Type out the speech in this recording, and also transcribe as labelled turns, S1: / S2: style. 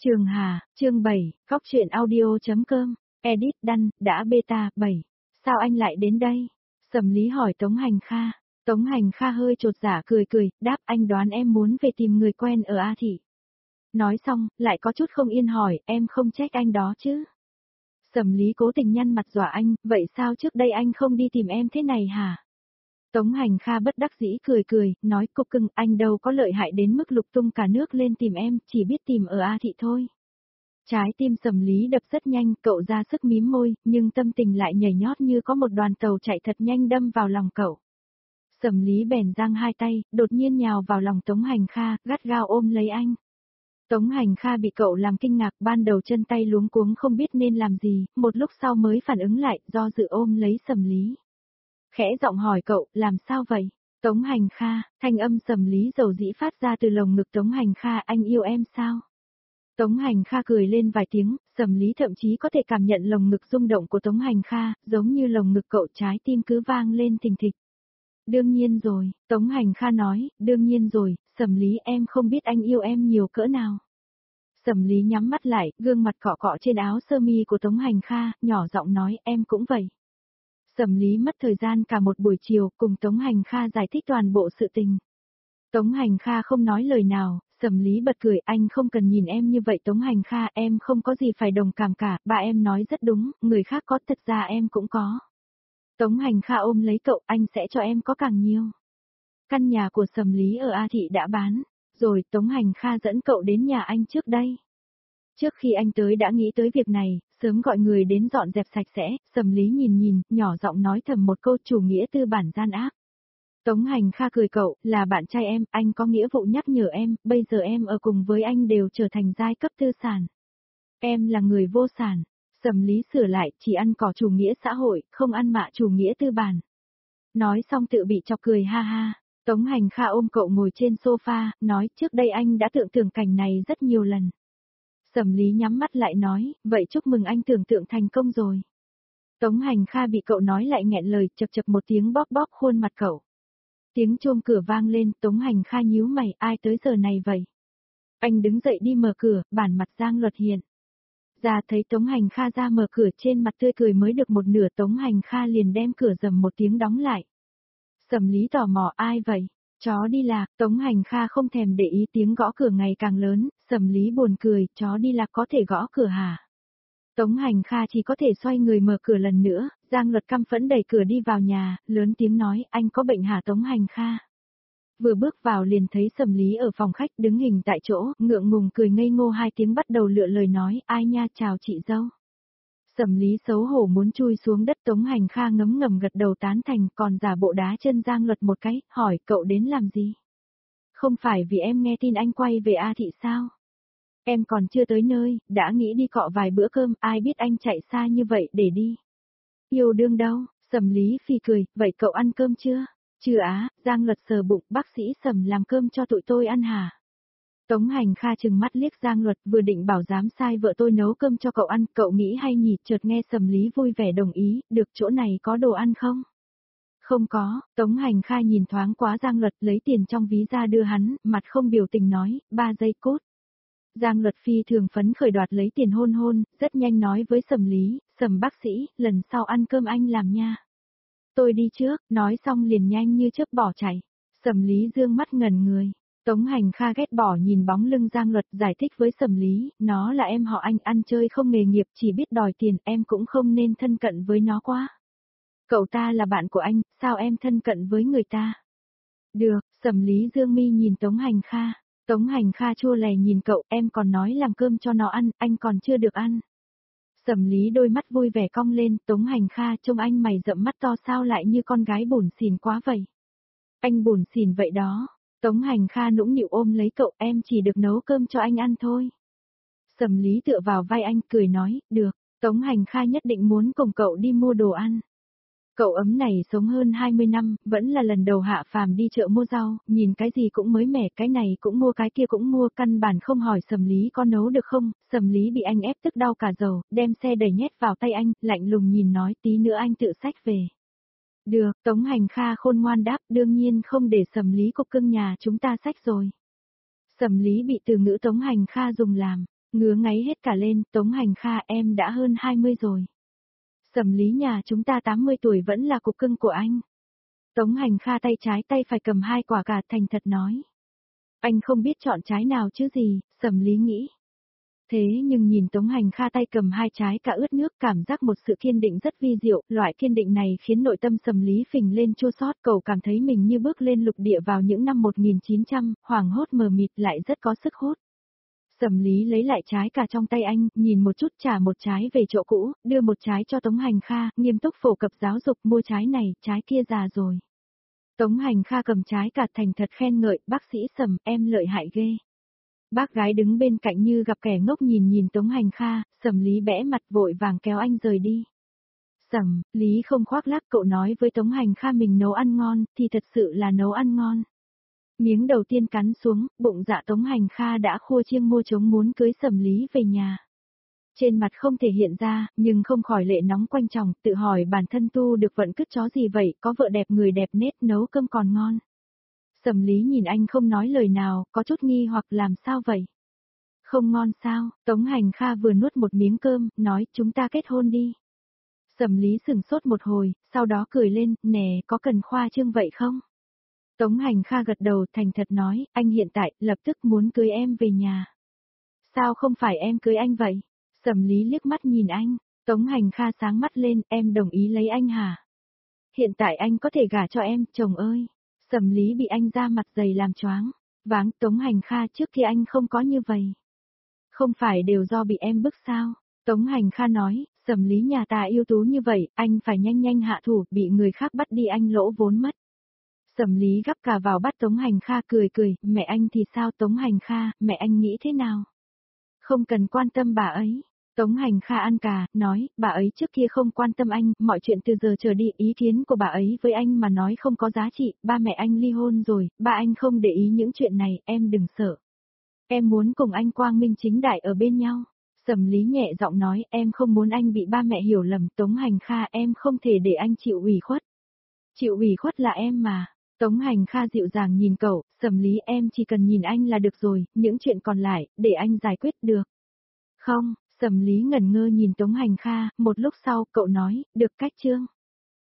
S1: Trường Hà, chương 7, Cóc truyện audio.com, edit đăng, đã beta, 7. Sao anh lại đến đây? Sầm Lý hỏi Tống Hành Kha. Tống Hành Kha hơi chột dạ cười cười, đáp anh đoán em muốn về tìm người quen ở A Thị. Nói xong, lại có chút không yên hỏi, em không trách anh đó chứ? Sầm Lý cố tình nhăn mặt dọa anh, vậy sao trước đây anh không đi tìm em thế này hả? Tống Hành Kha bất đắc dĩ cười cười, nói cục cưng, anh đâu có lợi hại đến mức lục tung cả nước lên tìm em, chỉ biết tìm ở A Thị thôi. Trái tim Sầm Lý đập rất nhanh, cậu ra sức mím môi, nhưng tâm tình lại nhảy nhót như có một đoàn tàu chạy thật nhanh đâm vào lòng cậu. Sầm Lý bèn giang hai tay, đột nhiên nhào vào lòng Tống Hành Kha, gắt gao ôm lấy anh. Tống Hành Kha bị cậu làm kinh ngạc, ban đầu chân tay luống cuống không biết nên làm gì, một lúc sau mới phản ứng lại, do dự ôm lấy Sầm Lý. Khẽ giọng hỏi cậu, làm sao vậy? Tống Hành Kha, thanh âm Sầm Lý dầu dĩ phát ra từ lồng ngực Tống Hành Kha, anh yêu em sao? Tống Hành Kha cười lên vài tiếng, Sầm Lý thậm chí có thể cảm nhận lồng ngực rung động của Tống Hành Kha, giống như lồng ngực cậu, trái tim cứ vang lên thình thịch. Đương nhiên rồi, Tống Hành Kha nói, đương nhiên rồi, Sầm Lý em không biết anh yêu em nhiều cỡ nào. Sầm Lý nhắm mắt lại, gương mặt cọ cọ trên áo sơ mi của Tống Hành Kha, nhỏ giọng nói em cũng vậy. Sầm Lý mất thời gian cả một buổi chiều cùng Tống Hành Kha giải thích toàn bộ sự tình. Tống Hành Kha không nói lời nào, Sầm Lý bật cười, anh không cần nhìn em như vậy Tống Hành Kha, em không có gì phải đồng cảm cả, ba em nói rất đúng, người khác có thật ra em cũng có. Tống Hành Kha ôm lấy cậu, anh sẽ cho em có càng nhiều. Căn nhà của Sầm Lý ở A Thị đã bán, rồi Tống Hành Kha dẫn cậu đến nhà anh trước đây. Trước khi anh tới đã nghĩ tới việc này, sớm gọi người đến dọn dẹp sạch sẽ, Sầm Lý nhìn, nhỏ giọng nói thầm một câu chủ nghĩa tư bản gian ác. Tống Hành Kha cười cậu, là bạn trai em, anh có nghĩa vụ nhắc nhở em, bây giờ em ở cùng với anh đều trở thành giai cấp tư sản. Em là người vô sản. Sầm Lý sửa lại, chỉ ăn cỏ chủ nghĩa xã hội, không ăn mạ chủ nghĩa tư bản. Nói xong tự bị chọc cười ha ha. Tống Hành Kha ôm cậu ngồi trên sofa, nói trước đây anh đã tưởng tượng cảnh này rất nhiều lần. Sầm Lý nhắm mắt lại nói, vậy chúc mừng anh tưởng tượng thành công rồi. Tống Hành Kha bị cậu nói lại nghẹn lời, chập chập một tiếng bóp bóp khuôn mặt cậu. Tiếng chuông cửa vang lên, Tống Hành Kha nhíu mày, ai tới giờ này vậy? Anh đứng dậy đi mở cửa, bản mặt Giang Luật hiện ra, thấy Tống Hành Kha ra mở cửa, trên mặt tươi cười mới được một nửa, Tống Hành Kha liền đem cửa rầm một tiếng đóng lại. Sầm Lý tò mò, ai vậy? Chó đi lạc, Tống Hành Kha không thèm để ý, tiếng gõ cửa ngày càng lớn, Sầm Lý buồn cười, chó đi lạc có thể gõ cửa hả? Tống Hành Kha chỉ có thể xoay người mở cửa lần nữa, Giang Luật căm phẫn đẩy cửa đi vào nhà, lớn tiếng nói, anh có bệnh hả Tống Hành Kha? Vừa bước vào liền thấy Sầm Lý ở phòng khách đứng hình tại chỗ, ngượng ngùng cười ngây ngô hai tiếng bắt đầu lựa lời nói, ai nha chào chị dâu. Sầm Lý xấu hổ muốn chui xuống đất, Tống Hành Kha ngấm ngầm gật đầu tán thành, còn giả bộ đá chân Giang Luật một cái, hỏi cậu đến làm gì? Không phải vì em nghe tin anh quay về A Thị sao? Em còn chưa tới nơi, đã nghĩ đi cọ vài bữa cơm, ai biết anh chạy xa như vậy để đi. Yêu đương đâu, Sầm Lý phì cười, vậy cậu ăn cơm chưa? Chưa á, Giang Luật sờ bụng, bác sĩ Sầm làm cơm cho tụi tôi ăn hả? Tống Hành Kha trừng mắt liếc Giang Luật, vừa định bảo dám sai vợ tôi nấu cơm cho cậu ăn, cậu nghĩ hay nhỉ, chợt nghe Sầm Lý vui vẻ đồng ý, được chỗ này có đồ ăn không? Không có, Tống Hành Kha nhìn thoáng quá Giang Luật, lấy tiền trong ví ra đưa hắn, mặt không biểu tình nói, 3 giây cốt. Giang Luật phi thường phấn khởi đoạt lấy tiền hôn, rất nhanh nói với Sầm Lý, Sầm bác sĩ, lần sau ăn cơm anh làm nha. Tôi đi trước, nói xong liền nhanh như chớp bỏ chạy. Sầm Lý dương mắt ngẩn người. Tống Hành Kha ghét bỏ nhìn bóng lưng Giang Luật, giải thích với Sầm Lý, nó là em họ anh, ăn chơi không nghề nghiệp, chỉ biết đòi tiền, em cũng không nên thân cận với nó quá. Cậu ta là bạn của anh, sao em thân cận với người ta? Được, Sầm Lý dương mi nhìn Tống Hành Kha. Tống Hành Kha chua lè nhìn cậu, em còn nói làm cơm cho nó ăn, anh còn chưa được ăn. Sầm Lý đôi mắt vui vẻ cong lên, Tống Hành Kha trông anh mày rậm mắt to sao lại như con gái bủn xỉn quá vậy. Anh bủn xỉn vậy đó. Tống Hành Kha nũng nịu ôm lấy cậu, em chỉ được nấu cơm cho anh ăn thôi. Sầm Lý tựa vào vai anh cười nói, được, Tống Hành Kha nhất định muốn cùng cậu đi mua đồ ăn. Cậu ấm này sống hơn 20 năm, vẫn là lần đầu hạ phàm đi chợ mua rau, nhìn cái gì cũng mới mẻ, cái này cũng mua cái kia cũng mua, căn bản không hỏi Sầm Lý có nấu được không, Sầm Lý bị anh ép tức đau cả dầu, đem xe đẩy nhét vào tay anh, lạnh lùng nhìn nói tí nữa anh tự xách về. Được, Tống Hành Kha khôn ngoan đáp, đương nhiên không để Sầm Lý cục cưng nhà chúng ta xách rồi. Sầm Lý bị từ ngữ Tống Hành Kha dùng làm Ngứa ngáy hết cả lên, Tống Hành Kha em đã hơn 20 rồi. Sầm Lý nhà chúng ta 80 tuổi vẫn là cục cưng của anh. Tống Hành Kha tay trái tay phải cầm 2 quả cà thành thật nói. Anh không biết chọn trái nào chứ gì, Sầm Lý nghĩ. Thế nhưng nhìn Tống Hành Kha tay cầm 2 trái cà ướt nước, cảm giác một sự kiên định rất vi diệu, loại kiên định này khiến nội tâm Sầm Lý phình lên chua xót, cậu cảm thấy mình như bước lên lục địa vào những năm 1900, hoảng hốt mờ mịt lại rất có sức hút. Sầm Lý lấy lại trái cà trong tay anh, nhìn một chút trả một trái về chỗ cũ, đưa một trái cho Tống Hành Kha, nghiêm túc phổ cập giáo dục mua trái này, trái kia già rồi. Tống Hành Kha cầm trái cà thành thật khen ngợi, bác sĩ Sầm, em lợi hại ghê. Bác gái đứng bên cạnh như gặp kẻ ngốc nhìn Tống Hành Kha, Sầm Lý bẽ mặt vội vàng kéo anh rời đi. Sầm, Lý không khoác lác, cậu nói với Tống Hành Kha mình nấu ăn ngon, thì thật sự là nấu ăn ngon. Miếng đầu tiên cắn xuống, bụng dạ Tống Hành Kha đã khua chiêng mua trống muốn cưới Sầm Lý về nhà. Trên mặt không thể hiện ra, nhưng không khỏi lệ nóng quanh chồng, tự hỏi bản thân tu được vận cứt chó gì vậy, có vợ đẹp người đẹp nết nấu cơm còn ngon. Sầm Lý nhìn anh không nói lời nào, có chút nghi hoặc làm sao vậy? Không ngon sao? Tống Hành Kha vừa nuốt một miếng cơm, nói chúng ta kết hôn đi. Sầm Lý sửng sốt một hồi, sau đó cười lên, nè, có cần khoa trương vậy không? Tống Hành Kha gật đầu thành thật nói, anh hiện tại, lập tức muốn cưới em về nhà. Sao không phải em cưới anh vậy? Sầm Lý liếc mắt nhìn anh, Tống Hành Kha sáng mắt lên, em đồng ý lấy anh hả? Hiện tại anh có thể gả cho em, chồng ơi. Sầm Lý bị anh ra mặt dày làm choáng. Váng, Tống Hành Kha trước kia anh không có như vậy. Không phải đều do bị em bức sao? Tống Hành Kha nói, Sầm Lý nhà ta ưu tú như vậy, anh phải nhanh nhanh hạ thủ, bị người khác bắt đi anh lỗ vốn mất. Sầm Lý gắp cà vào bát Tống Hành Kha cười cười, mẹ anh thì sao Tống Hành Kha, mẹ anh nghĩ thế nào? Không cần quan tâm bà ấy. Tống Hành Kha ăn cà, nói, bà ấy trước kia không quan tâm anh, mọi chuyện từ giờ trở đi, ý kiến của bà ấy với anh mà nói không có giá trị, ba mẹ anh ly hôn rồi, ba anh không để ý những chuyện này, em đừng sợ. Em muốn cùng anh quang minh chính đại ở bên nhau. Sầm Lý nhẹ giọng nói, em không muốn anh bị ba mẹ hiểu lầm, Tống Hành Kha em không thể để anh chịu ủy khuất. Chịu ủy khuất là em mà. Tống Hành Kha dịu dàng nhìn cậu, Sầm Lý em chỉ cần nhìn anh là được rồi, những chuyện còn lại, để anh giải quyết được. Không, Sầm Lý ngẩn ngơ nhìn Tống Hành Kha, một lúc sau, cậu nói, được cách chưa?